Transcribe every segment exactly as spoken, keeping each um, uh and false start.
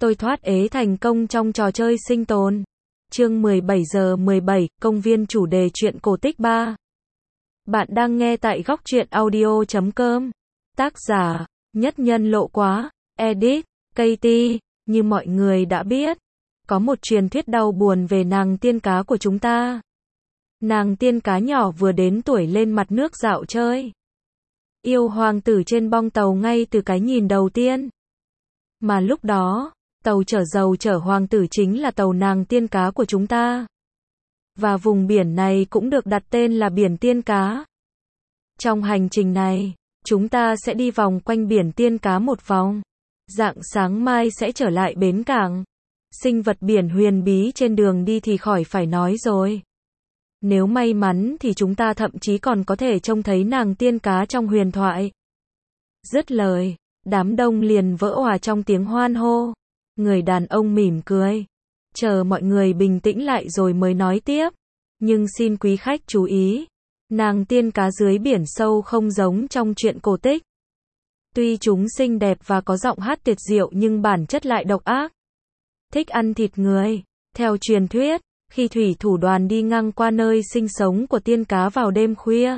Tôi thoát ế thành công trong trò chơi sinh tồn. Chương mười bảy giờ mười bảy, công viên chủ đề truyện cổ tích ba. Bạn đang nghe tại góc truyện audio chấm com. Tác giả, Nhất Nhân Lộ Quá, Edit, Katie. Như mọi người đã biết, có một truyền thuyết đau buồn về nàng tiên cá của chúng ta. Nàng tiên cá nhỏ vừa đến tuổi lên mặt nước dạo chơi. Yêu hoàng tử trên bong tàu ngay từ cái nhìn đầu tiên. Mà lúc đó, tàu chở dầu chở hoàng tử chính là tàu nàng tiên cá của chúng ta. Và vùng biển này cũng được đặt tên là biển tiên cá. Trong hành trình này, chúng ta sẽ đi vòng quanh biển tiên cá một vòng. Rạng sáng mai sẽ trở lại bến cảng. Sinh vật biển huyền bí trên đường đi thì khỏi phải nói rồi. Nếu may mắn thì chúng ta thậm chí còn có thể trông thấy nàng tiên cá trong huyền thoại. Dứt lời, đám đông liền vỡ òa trong tiếng hoan hô. Người đàn ông mỉm cười, chờ mọi người bình tĩnh lại rồi mới nói tiếp. Nhưng xin quý khách chú ý, nàng tiên cá dưới biển sâu không giống trong truyện cổ tích. Tuy chúng xinh đẹp và có giọng hát tuyệt diệu nhưng bản chất lại độc ác. Thích ăn thịt người. Theo truyền thuyết, khi thủy thủ đoàn đi ngang qua nơi sinh sống của tiên cá vào đêm khuya,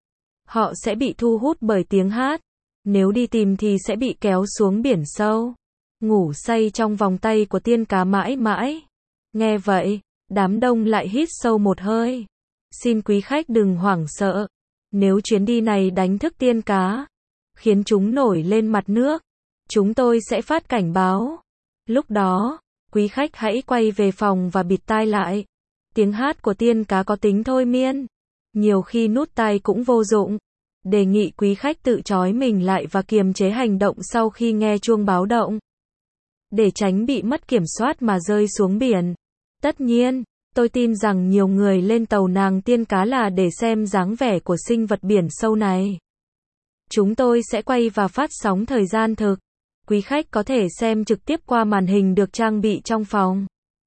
họ sẽ bị thu hút bởi tiếng hát. Nếu đi tìm thì sẽ bị kéo xuống biển sâu, ngủ say trong vòng tay của tiên cá mãi mãi. Nghe vậy, đám đông lại hít sâu một hơi. Xin quý khách đừng hoảng sợ. Nếu chuyến đi này đánh thức tiên cá, khiến chúng nổi lên mặt nước, chúng tôi sẽ phát cảnh báo. Lúc đó, quý khách hãy quay về phòng và bịt tai lại. Tiếng hát của tiên cá có tính thôi miên. Nhiều khi nút tai cũng vô dụng. Đề nghị quý khách tự trói mình lại và kiềm chế hành động sau khi nghe chuông báo động, để tránh bị mất kiểm soát mà rơi xuống biển. Tất nhiên, tôi tin rằng nhiều người lên tàu nàng tiên cá là để xem dáng vẻ của sinh vật biển sâu này. Chúng tôi sẽ quay và phát sóng thời gian thực. Quý khách có thể xem trực tiếp qua màn hình được trang bị trong phòng.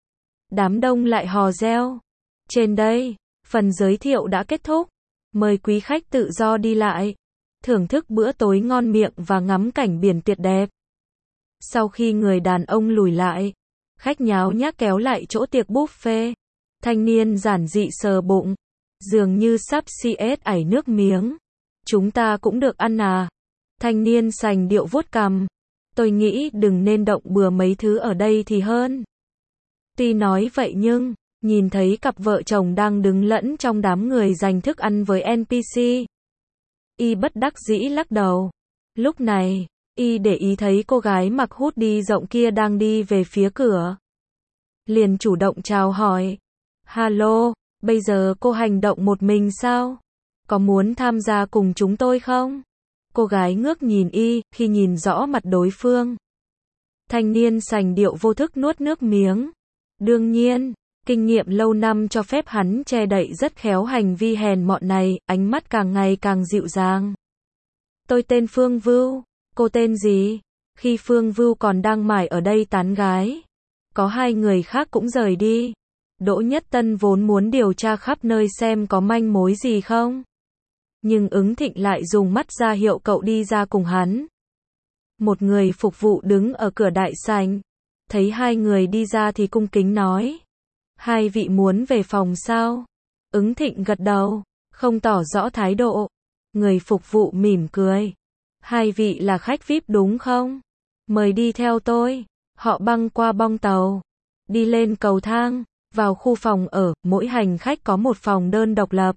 Đám đông lại hò reo. Trên đây, phần giới thiệu đã kết thúc. Mời quý khách tự do đi lại, thưởng thức bữa tối ngon miệng và ngắm cảnh biển tuyệt đẹp. Sau khi người đàn ông lùi lại, khách nháo nhác kéo lại chỗ tiệc buffet. Thanh niên giản dị sờ bụng, dường như sắp xì ết ảy nước miếng. Chúng ta cũng được ăn à? Thanh niên sành điệu vuốt cằm. Tôi nghĩ đừng nên động bừa mấy thứ ở đây thì hơn. Tuy nói vậy nhưng, nhìn thấy cặp vợ chồng đang đứng lẫn trong đám người giành thức ăn với en pê xê, y bất đắc dĩ lắc đầu. Lúc này, y để ý thấy cô gái mặc hoodie rộng kia đang đi về phía cửa. Liền chủ động chào hỏi. Hello, bây giờ cô hành động một mình sao? Có muốn tham gia cùng chúng tôi không? Cô gái ngước nhìn y, khi nhìn rõ mặt đối phương. Thanh niên sành điệu vô thức nuốt nước miếng. Đương nhiên, kinh nghiệm lâu năm cho phép hắn che đậy rất khéo hành vi hèn mọn này, ánh mắt càng ngày càng dịu dàng. Tôi tên Phương Vưu, cô tên gì? Khi Phương Vưu còn đang mải ở đây tán gái, có hai người khác cũng rời đi. Đỗ Nhất Tân vốn muốn điều tra khắp nơi xem có manh mối gì không. Nhưng Ứng Thịnh lại dùng mắt ra hiệu cậu đi ra cùng hắn. Một người phục vụ đứng ở cửa đại sảnh, thấy hai người đi ra thì cung kính nói. Hai vị muốn về phòng sao? Ứng Thịnh gật đầu, không tỏ rõ thái độ. Người phục vụ mỉm cười. Hai vị là khách vi ai pi đúng không? Mời đi theo tôi. Họ băng qua bong tàu, đi lên cầu thang, vào khu phòng ở, mỗi hành khách có một phòng đơn độc lập.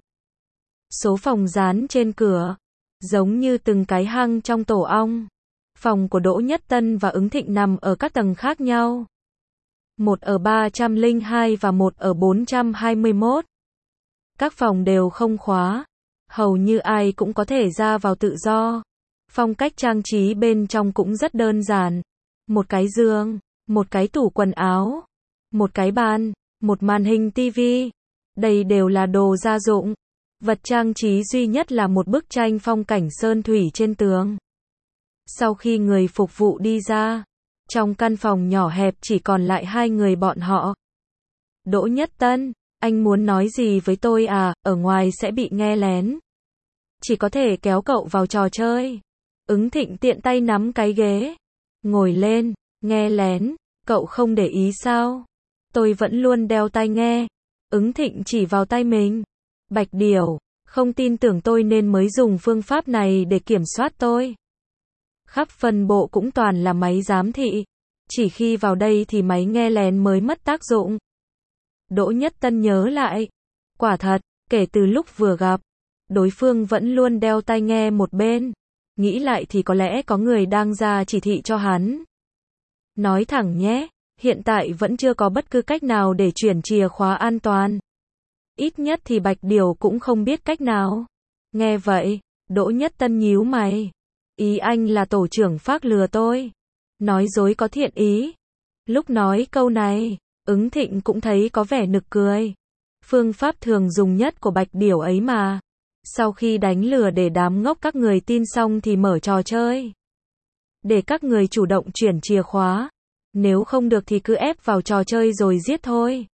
Số phòng dán trên cửa, giống như từng cái hang trong tổ ong. Phòng của Đỗ Nhất Tân và Ứng Thịnh nằm ở các tầng khác nhau. Một ở ba trăm lẻ hai và một ở bốn trăm hai mươi mốt. Các phòng đều không khóa, hầu như ai cũng có thể ra vào tự do. Phong cách trang trí bên trong cũng rất đơn giản. Một cái giường, một cái tủ quần áo, một cái bàn, một màn hình tivi. Đây đều là đồ gia dụng. Vật trang trí duy nhất là một bức tranh phong cảnh sơn thủy trên tường. Sau khi người phục vụ đi ra, trong căn phòng nhỏ hẹp chỉ còn lại hai người bọn họ. Đỗ Nhất Tân, anh muốn nói gì với tôi à, ở ngoài sẽ bị nghe lén. Chỉ có thể kéo cậu vào trò chơi. Ứng Thịnh tiện tay nắm cái ghế. Ngồi lên, nghe lén. Cậu không để ý sao? Tôi vẫn luôn đeo tai nghe. Ứng Thịnh chỉ vào tay mình. Bạch Điểu, không tin tưởng tôi nên mới dùng phương pháp này để kiểm soát tôi. Khắp phân bộ cũng toàn là máy giám thị. Chỉ khi vào đây thì máy nghe lén mới mất tác dụng. Đỗ Nhất Tân nhớ lại. Quả thật, kể từ lúc vừa gặp, đối phương vẫn luôn đeo tai nghe một bên. Nghĩ lại thì có lẽ có người đang ra chỉ thị cho hắn. Nói thẳng nhé, hiện tại vẫn chưa có bất cứ cách nào để chuyển chìa khóa an toàn. Ít nhất thì Bạch Điểu cũng không biết cách nào. Nghe vậy, Đỗ Nhất Tân nhíu mày. Ý anh là tổ trưởng Phác lừa tôi. Nói dối có thiện ý. Lúc nói câu này, Ứng Thịnh cũng thấy có vẻ nực cười. Phương pháp thường dùng nhất của Bạch Điểu ấy mà. Sau khi đánh lừa để đám ngốc các người tin xong thì mở trò chơi. Để các người chủ động chuyển chìa khóa. Nếu không được thì cứ ép vào trò chơi rồi giết thôi.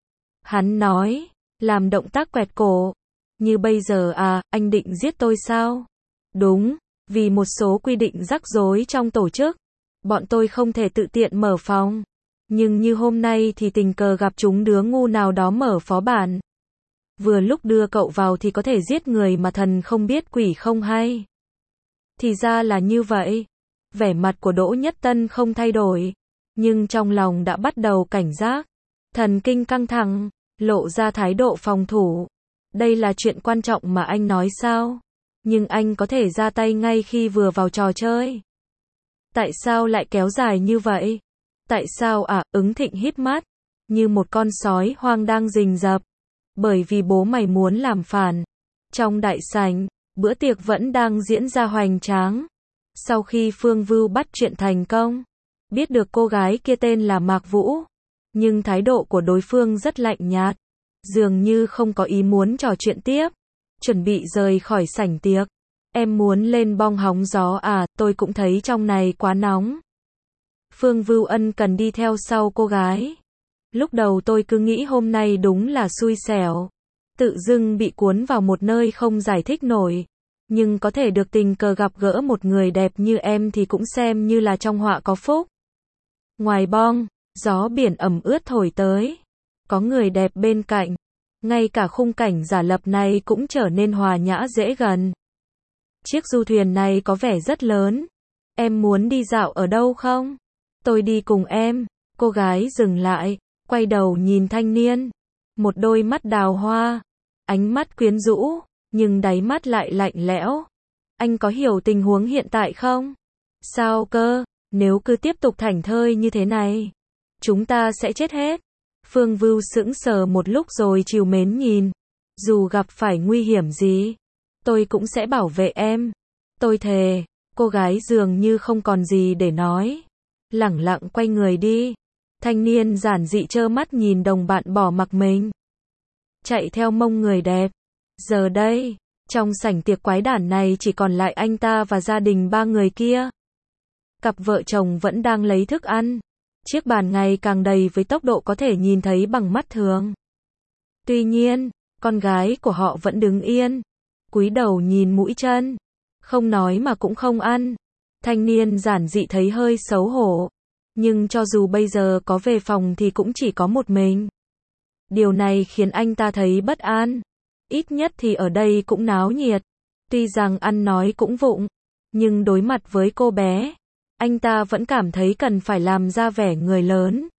Hắn nói, làm động tác quẹt cổ. Như bây giờ à, anh định giết tôi sao? Đúng, vì một số quy định rắc rối trong tổ chức. Bọn tôi không thể tự tiện mở phòng. Nhưng như hôm nay thì tình cờ gặp chúng đứa ngu nào đó mở phó bản. Vừa lúc đưa cậu vào thì có thể giết người mà thần không biết quỷ không hay. Thì ra là như vậy. Vẻ mặt của Đỗ Nhất Tân không thay đổi. Nhưng trong lòng đã bắt đầu cảnh giác. Thần kinh căng thẳng, lộ ra thái độ phòng thủ. Đây là chuyện quan trọng mà anh nói sao? Nhưng anh có thể ra tay ngay khi vừa vào trò chơi. Tại sao lại kéo dài như vậy? Tại sao à? Ứng Thịnh híp mắt, như một con sói hoang đang rình rập. Bởi vì bố mày muốn làm phản. Trong đại sảnh, bữa tiệc vẫn đang diễn ra hoành tráng. Sau khi Phương Vưu bắt chuyện thành công, biết được cô gái kia tên là Mạc Vũ, nhưng thái độ của đối phương rất lạnh nhạt, dường như không có ý muốn trò chuyện tiếp, chuẩn bị rời khỏi sảnh tiệc. Em muốn lên bong hóng gió à, tôi cũng thấy trong này quá nóng. Phương Vưu ân cần đi theo sau cô gái. Lúc đầu tôi cứ nghĩ hôm nay đúng là xui xẻo, tự dưng bị cuốn vào một nơi không giải thích nổi. Nhưng có thể được tình cờ gặp gỡ một người đẹp như em thì cũng xem như là trong họa có phúc. Ngoài bong, gió biển ẩm ướt thổi tới. Có người đẹp bên cạnh. Ngay cả khung cảnh giả lập này cũng trở nên hòa nhã dễ gần. Chiếc du thuyền này có vẻ rất lớn. Em muốn đi dạo ở đâu không? Tôi đi cùng em. Cô gái dừng lại, quay đầu nhìn thanh niên. Một đôi mắt đào hoa. Ánh mắt quyến rũ, nhưng đáy mắt lại lạnh lẽo. Anh có hiểu tình huống hiện tại không? Sao cơ? Nếu cứ tiếp tục thảnh thơi như thế này, chúng ta sẽ chết hết. Phương Vưu sững sờ một lúc rồi trìu mến nhìn. Dù gặp phải nguy hiểm gì, tôi cũng sẽ bảo vệ em. Tôi thề. Cô gái dường như không còn gì để nói, lẳng lặng quay người đi. Thanh niên giản dị trơ mắt nhìn đồng bạn bỏ mặc mình, chạy theo mông người đẹp. Giờ đây, trong sảnh tiệc quái đản này chỉ còn lại anh ta và gia đình ba người kia. Cặp vợ chồng vẫn đang lấy thức ăn. Chiếc bàn ngày càng đầy với tốc độ có thể nhìn thấy bằng mắt thường. Tuy nhiên, con gái của họ vẫn đứng yên, cúi đầu nhìn mũi chân, không nói mà cũng không ăn. Thanh niên giản dị thấy hơi xấu hổ, nhưng cho dù bây giờ có về phòng thì cũng chỉ có một mình. Điều này khiến anh ta thấy bất an. Ít nhất thì ở đây cũng náo nhiệt. Tuy rằng ăn nói cũng vụng, nhưng đối mặt với cô bé, anh ta vẫn cảm thấy cần phải làm ra vẻ người lớn.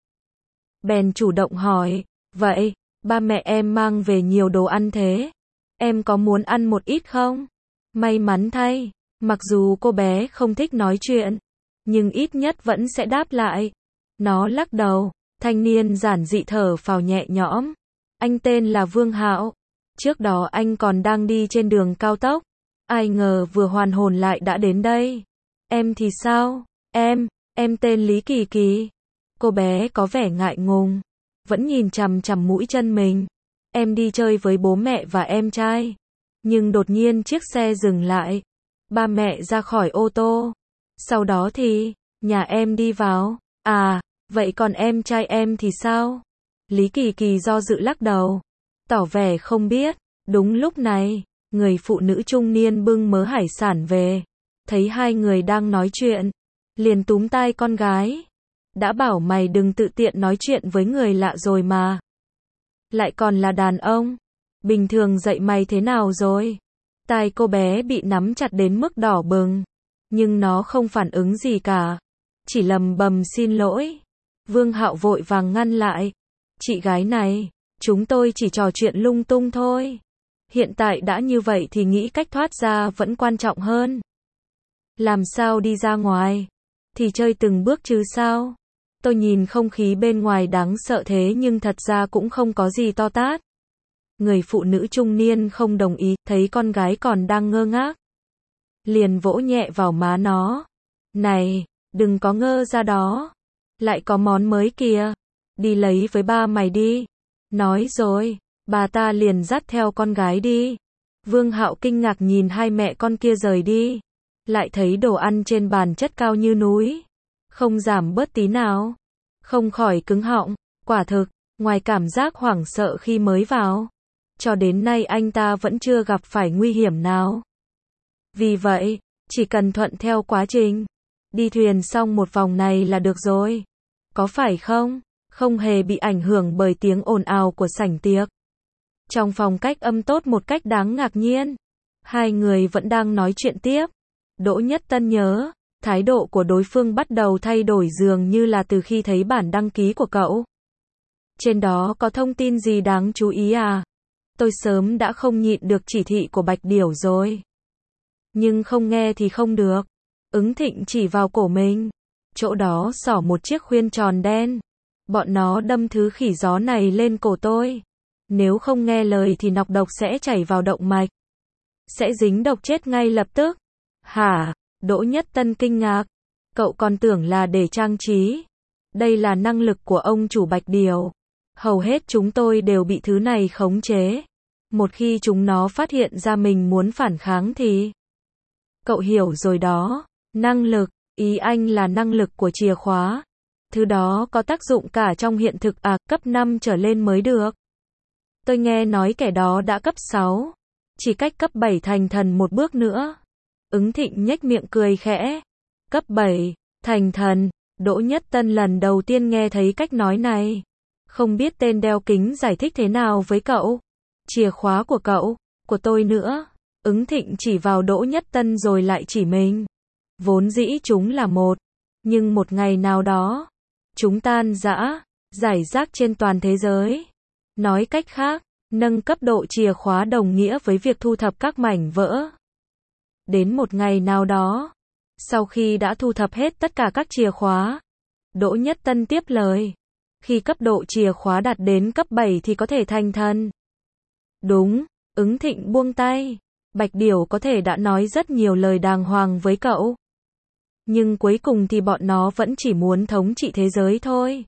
Bèn chủ động hỏi, vậy, ba mẹ em mang về nhiều đồ ăn thế, em có muốn ăn một ít không? May mắn thay, mặc dù cô bé không thích nói chuyện, nhưng ít nhất vẫn sẽ đáp lại. Nó lắc đầu, thanh niên giản dị thở phào nhẹ nhõm. Anh tên là Vương Hạo. Trước đó anh còn đang đi trên đường cao tốc. Ai ngờ vừa hoàn hồn lại đã đến đây. Em thì sao? Em, em tên Lý Kỳ Kỳ. Cô bé có vẻ ngại ngùng, vẫn nhìn chằm chằm mũi chân mình. Em đi chơi với bố mẹ và em trai. Nhưng đột nhiên chiếc xe dừng lại. Ba mẹ ra khỏi ô tô. Sau đó thì, nhà em đi vào. À, vậy còn em trai em thì sao? Lý Kỳ Kỳ do dự lắc đầu, tỏ vẻ không biết. Đúng lúc này, người phụ nữ trung niên bưng mớ hải sản về. Thấy hai người đang nói chuyện, liền túm tay con gái. Đã bảo mày đừng tự tiện nói chuyện với người lạ rồi mà. Lại còn là đàn ông. Bình thường dạy mày thế nào rồi? Tai cô bé bị nắm chặt đến mức đỏ bừng. Nhưng nó không phản ứng gì cả. Chỉ lầm bầm xin lỗi. Vương Hạo vội vàng ngăn lại. Chị gái này, chúng tôi chỉ trò chuyện lung tung thôi. Hiện tại đã như vậy thì nghĩ cách thoát ra vẫn quan trọng hơn. Làm sao đi ra ngoài? Thì chơi từng bước chứ sao? Tôi nhìn không khí bên ngoài đáng sợ thế nhưng thật ra cũng không có gì to tát. Người phụ nữ trung niên không đồng ý, thấy con gái còn đang ngơ ngác. Liền vỗ nhẹ vào má nó. Này, đừng có ngơ ra đó. Lại có món mới kìa. Đi lấy với ba mày đi. Nói rồi, bà ta liền dắt theo con gái đi. Vương Hạo kinh ngạc nhìn hai mẹ con kia rời đi. Lại thấy đồ ăn trên bàn chất cao như núi. Không giảm bớt tí nào. Không khỏi cứng họng. Quả thực, ngoài cảm giác hoảng sợ khi mới vào, cho đến nay anh ta vẫn chưa gặp phải nguy hiểm nào. Vì vậy, chỉ cần thuận theo quá trình, đi thuyền xong một vòng này là được rồi. Có phải không? Không hề bị ảnh hưởng bởi tiếng ồn ào của sảnh tiệc. Trong phòng cách âm tốt một cách đáng ngạc nhiên. Hai người vẫn đang nói chuyện tiếp. Đỗ Nhất Tân nhớ, thái độ của đối phương bắt đầu thay đổi dường như là từ khi thấy bản đăng ký của cậu. Trên đó có thông tin gì đáng chú ý à? Tôi sớm đã không nhịn được chỉ thị của Bạch Điểu rồi. Nhưng không nghe thì không được. Ứng Thịnh chỉ vào cổ mình. Chỗ đó xỏ một chiếc khuyên tròn đen. Bọn nó đâm thứ khỉ gió này lên cổ tôi. Nếu không nghe lời thì nọc độc sẽ chảy vào động mạch. Sẽ dính độc chết ngay lập tức. Hả? Đỗ Nhất Tân kinh ngạc. Cậu còn tưởng là để trang trí. Đây là năng lực của ông chủ Bạch Điểu. Hầu hết chúng tôi đều bị thứ này khống chế. Một khi chúng nó phát hiện ra mình muốn phản kháng thì... Cậu hiểu rồi đó. Năng lực, ý anh là năng lực của chìa khóa. Thứ đó có tác dụng cả trong hiện thực à, cấp năm trở lên mới được. Tôi nghe nói kẻ đó đã cấp sáu. Chỉ cách cấp bảy thành thần một bước nữa. Ứng Thịnh nhếch miệng cười khẽ. Cấp bảy, thành thần. Đỗ Nhất Tân lần đầu tiên nghe thấy cách nói này. Không biết tên đeo kính giải thích thế nào với cậu. Chìa khóa của cậu, của tôi nữa. Ứng Thịnh chỉ vào Đỗ Nhất Tân rồi lại chỉ mình. Vốn dĩ chúng là một. Nhưng một ngày nào đó, chúng tan rã, rải rác trên toàn thế giới. Nói cách khác, nâng cấp độ chìa khóa đồng nghĩa với việc thu thập các mảnh vỡ. Đến một ngày nào đó, sau khi đã thu thập hết tất cả các chìa khóa, Đỗ Nhất Tân tiếp lời. Khi cấp độ chìa khóa đạt đến cấp bảy thì có thể thành thần. Đúng, Ứng Thịnh buông tay. Bạch Điểu có thể đã nói rất nhiều lời đàng hoàng với cậu. Nhưng cuối cùng thì bọn nó vẫn chỉ muốn thống trị thế giới thôi.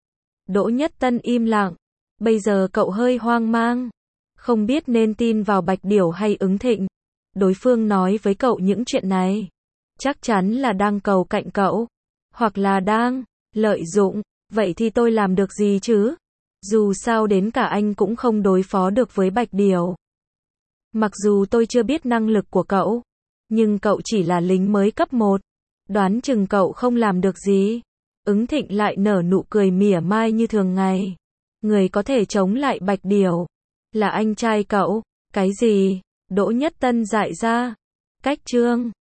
Đỗ Nhất Tân im lặng. Bây giờ cậu hơi hoang mang. Không biết nên tin vào Bạch Điểu hay Ứng Thịnh. Đối phương nói với cậu những chuyện này. Chắc chắn là đang cầu cạnh cậu. Hoặc là đang lợi dụng. Vậy thì tôi làm được gì chứ? Dù sao đến cả anh cũng không đối phó được với Bạch Điểu. Mặc dù tôi chưa biết năng lực của cậu. Nhưng cậu chỉ là lính mới cấp một. Đoán chừng cậu không làm được gì. Ứng Thịnh lại nở nụ cười mỉa mai như thường ngày. Người có thể chống lại Bạch Điểu là anh trai cậu. Cái gì? Đỗ Nhất Tân dại ra. Cách chương